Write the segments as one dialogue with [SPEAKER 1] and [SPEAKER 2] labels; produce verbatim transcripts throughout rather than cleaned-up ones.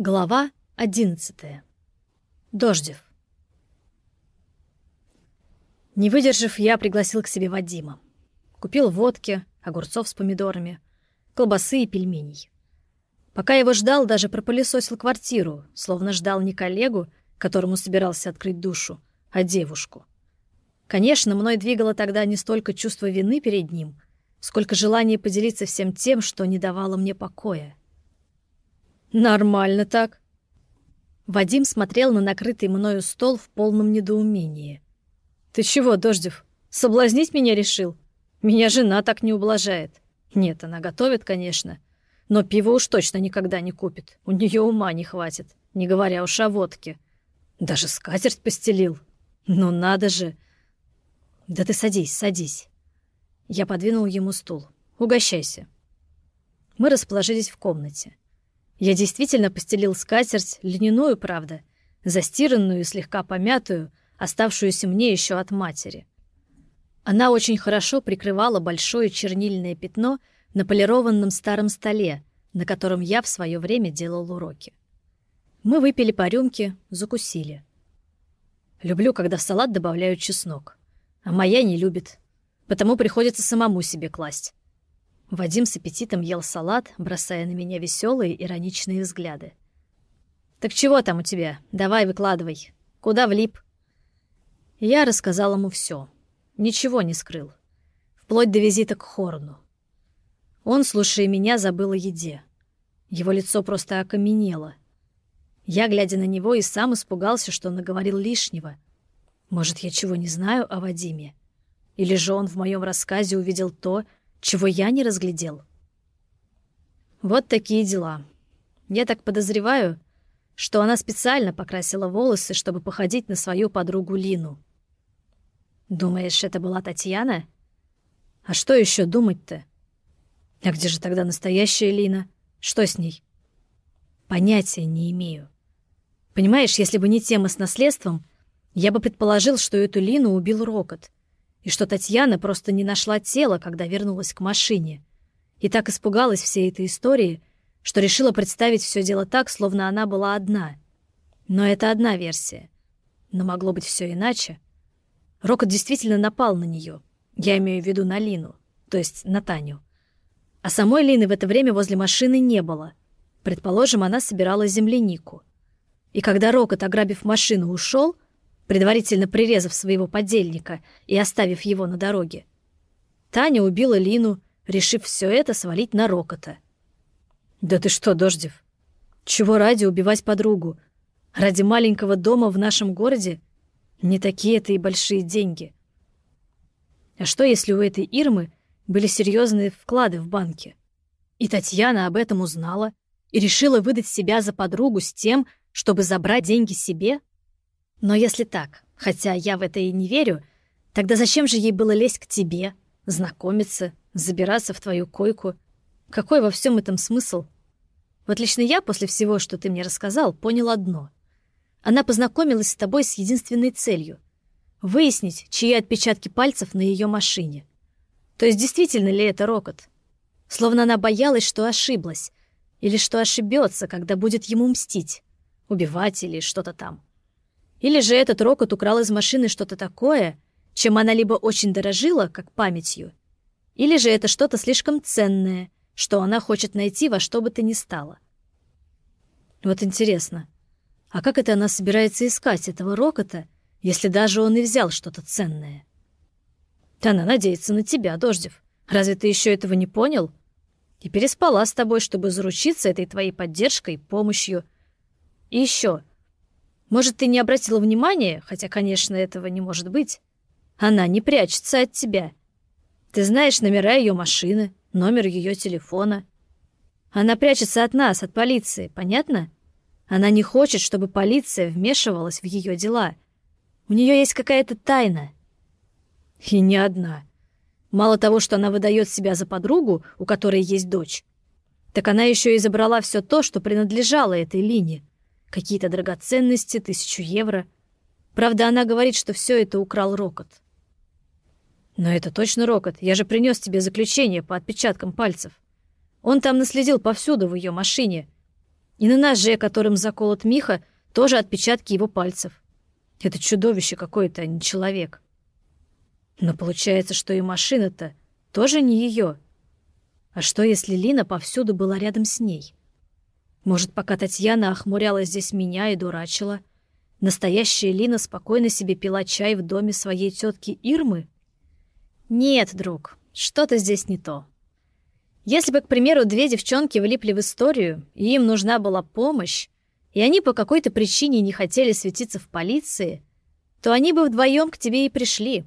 [SPEAKER 1] Глава одиннадцатая. Дождев. Не выдержав, я пригласил к себе Вадима. Купил водки, огурцов с помидорами, колбасы и пельменей. Пока его ждал, даже пропылесосил квартиру, словно ждал не коллегу, которому собирался открыть душу, а девушку. Конечно, мной двигало тогда не столько чувство вины перед ним, сколько желание поделиться всем тем, что не давало мне покоя. «Нормально так». Вадим смотрел на накрытый мною стол в полном недоумении. «Ты чего, Дождев, соблазнить меня решил? Меня жена так не ублажает. Нет, она готовит, конечно, но пиво уж точно никогда не купит. У нее ума не хватит, не говоря уж о водке. Даже скатерть постелил. Ну надо же!» «Да ты садись, садись». Я подвинул ему стул. «Угощайся». Мы расположились в комнате. Я действительно постелил скатерть, льняную, правда, застиранную и слегка помятую, оставшуюся мне еще от матери. Она очень хорошо прикрывала большое чернильное пятно на полированном старом столе, на котором я в свое время делал уроки. Мы выпили по рюмке, закусили. Люблю, когда в салат добавляют чеснок, а моя не любит, потому приходится самому себе класть. Вадим с аппетитом ел салат, бросая на меня веселые, ироничные взгляды. «Так чего там у тебя? Давай, выкладывай. Куда влип?» Я рассказал ему все. Ничего не скрыл. Вплоть до визита к Хорну. Он, слушая меня, забыл о еде. Его лицо просто окаменело. Я, глядя на него, и сам испугался, что наговорил лишнего. Может, я чего не знаю о Вадиме? Или же он в моем рассказе увидел то, чего я не разглядел? Вот такие дела. Я так подозреваю, что она специально покрасила волосы, чтобы походить на свою подругу Лину. Думаешь, это была Татьяна? А что еще думать-то? А где же тогда настоящая Лина? Что с ней? Понятия не имею. Понимаешь, если бы не тема с наследством, я бы предположил, что эту Лину убил Рокот, и что Татьяна просто не нашла тело, когда вернулась к машине, и так испугалась всей этой истории, что решила представить все дело так, словно она была одна. Но это одна версия. Но могло быть все иначе. Рокот действительно напал на нее. Я имею в виду на Лину, то есть на Таню. А самой Лины в это время возле машины не было. Предположим, она собирала землянику. И когда Рокот, ограбив машину, ушел, предварительно прирезав своего подельника и оставив его на дороге, Таня убила Лину, решив все это свалить на Рокота. «Да ты что, Дождев? Чего ради убивать подругу? Ради маленького дома в нашем городе? Не такие это и большие деньги. А что, если у этой Ирмы были серьезные вклады в банке? И Татьяна об этом узнала и решила выдать себя за подругу с тем, чтобы забрать деньги себе? Но если так, хотя я в это и не верю, тогда зачем же ей было лезть к тебе, знакомиться, забираться в твою койку? Какой во всем этом смысл? Вот лично я, после всего, что ты мне рассказал, понял одно. Она познакомилась с тобой с единственной целью — выяснить, чьи отпечатки пальцев на ее машине. То есть действительно ли это Рокот? Словно она боялась, что ошиблась, или что ошибется, когда будет ему мстить, убивать или что-то там. Или же этот Рокот украл из машины что-то такое, чем она либо очень дорожила, как памятью, или же это что-то слишком ценное, что она хочет найти во что бы то ни стало. Вот интересно, а как это она собирается искать этого Рокота, если даже он и взял что-то ценное? Да она надеется на тебя, Дождев. Разве ты еще этого не понял? И переспала с тобой, чтобы заручиться этой твоей поддержкой, помощью. И еще... Может, ты не обратила внимания, хотя, конечно, этого не может быть. Она не прячется от тебя. Ты знаешь номера ее машины, номер ее телефона. Она прячется от нас, от полиции, понятно? Она не хочет, чтобы полиция вмешивалась в ее дела. У нее есть какая-то тайна. И не одна. Мало того, что она выдает себя за подругу, у которой есть дочь, так она еще и забрала все то, что принадлежало этой Лине. Какие-то драгоценности, тысячу евро. Правда, она говорит, что все это украл Рокот. Но это точно Рокот. Я же принес тебе заключение по отпечаткам пальцев. Он там наследил повсюду в ее машине. И на ноже, которым заколот Миха, тоже отпечатки его пальцев. Это чудовище какое-то, а не человек. Но получается, что и машина-то тоже не ее. А что, если Лина повсюду была рядом с ней? Может, пока Татьяна охмуряла здесь меня и дурачила, настоящая Лина спокойно себе пила чай в доме своей тетки Ирмы? Нет, друг, что-то здесь не то. Если бы, к примеру, две девчонки влипли в историю, и им нужна была помощь, и они по какой-то причине не хотели светиться в полиции, то они бы вдвоем к тебе и пришли.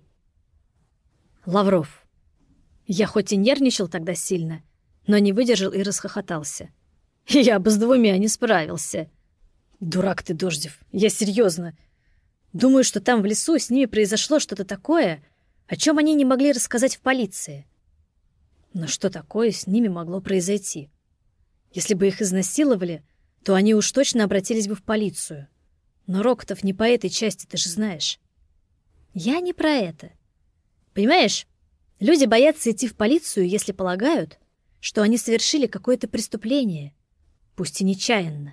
[SPEAKER 1] Лавров. Я хоть и нервничал тогда сильно, но не выдержал и расхохотался. Я бы с двумя не справился. Дурак ты, Дождев, я серьезно. Думаю, что там в лесу с ними произошло что-то такое, о чем они не могли рассказать в полиции. Но что такое с ними могло произойти? Если бы их изнасиловали, то они уж точно обратились бы в полицию. Но Рокотов не по этой части, ты же знаешь. Я не про это. Понимаешь, люди боятся идти в полицию, если полагают, что они совершили какое-то преступление, пусть и нечаянно.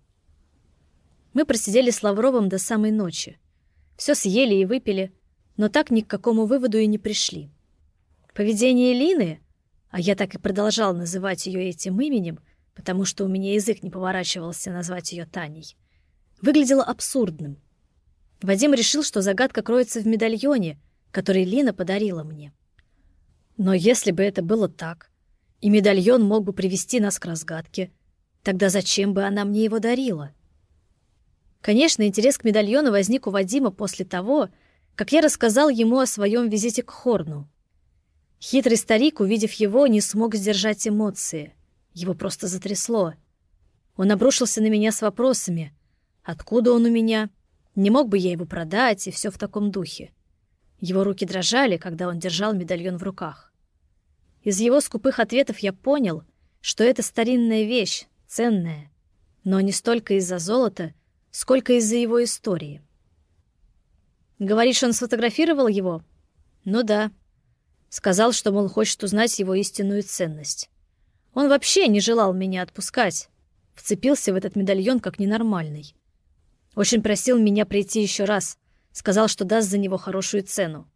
[SPEAKER 1] Мы просидели с Лавровым до самой ночи. Все съели и выпили, но так ни к какому выводу и не пришли. Поведение Лины, а я так и продолжал называть ее этим именем, потому что у меня язык не поворачивался назвать ее Таней, выглядело абсурдным. Вадим решил, что загадка кроется в медальоне, который Лина подарила мне. Но если бы это было так, и медальон мог бы привести нас к разгадке, тогда зачем бы она мне его дарила? Конечно, интерес к медальону возник у Вадима после того, как я рассказал ему о своем визите к Хорну. Хитрый старик, увидев его, не смог сдержать эмоции. Его просто затрясло. Он обрушился на меня с вопросами. Откуда он у меня? Не мог бы я его продать? И все в таком духе. Его руки дрожали, когда он держал медальон в руках. Из его скупых ответов я понял, что это старинная вещь, ценная, но не столько из-за золота, сколько из-за его истории. Говоришь, он сфотографировал его? Ну да. Сказал, что, мол, хочет узнать его истинную ценность. Он вообще не желал меня отпускать. Вцепился в этот медальон как ненормальный. Очень просил меня прийти еще раз. Сказал, что даст за него хорошую цену.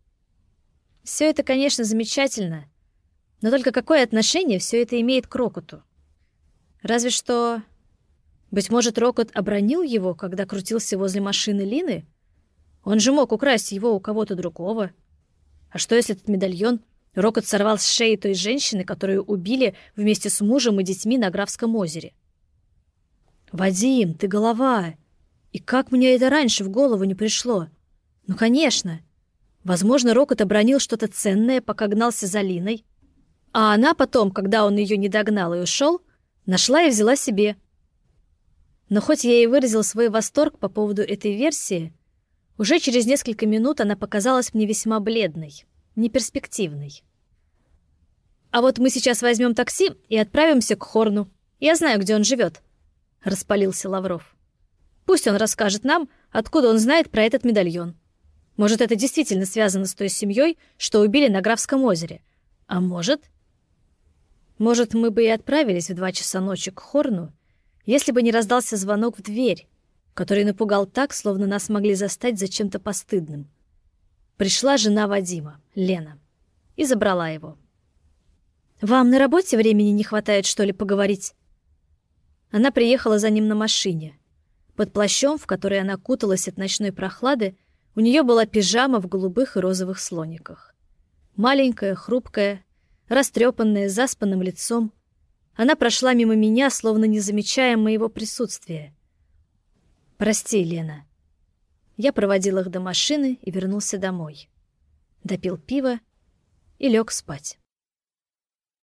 [SPEAKER 1] Все это, конечно, замечательно. Но только какое отношение все это имеет к Рокоту? Разве что... Быть может, Рокот обронил его, когда крутился возле машины Лины? Он же мог украсть его у кого-то другого. А что, если этот медальон Рокот сорвал с шеи той женщины, которую убили вместе с мужем и детьми на Графском озере? «Вадим, ты голова! И как мне это раньше в голову не пришло? Ну, конечно! Возможно, Рокот обронил что-то ценное, пока гнался за Линой, а она потом, когда он ее не догнал и ушел, нашла и взяла себе». Но хоть я и выразил свой восторг по поводу этой версии, уже через несколько минут она показалась мне весьма бледной, неперспективной. «А вот мы сейчас возьмем такси и отправимся к Хорну. Я знаю, где он живет», — распалился Лавров. «Пусть он расскажет нам, откуда он знает про этот медальон. Может, это действительно связано с той семьей, что убили на Графском озере. А может...» Может, мы бы и отправились в два часа ночи к Хорну, если бы не раздался звонок в дверь, который напугал так, словно нас могли застать за чем-то постыдным. Пришла жена Вадима, Лена, и забрала его. «Вам на работе времени не хватает, что ли, поговорить?» Она приехала за ним на машине. Под плащом, в который она куталась от ночной прохлады, у нее была пижама в голубых и розовых слониках. Маленькая, хрупкая, растрепанная, с заспанным лицом, она прошла мимо меня, словно не замечая моего присутствия. «Прости, Лена». Я проводил их до машины и вернулся домой. Допил пиво и лег спать.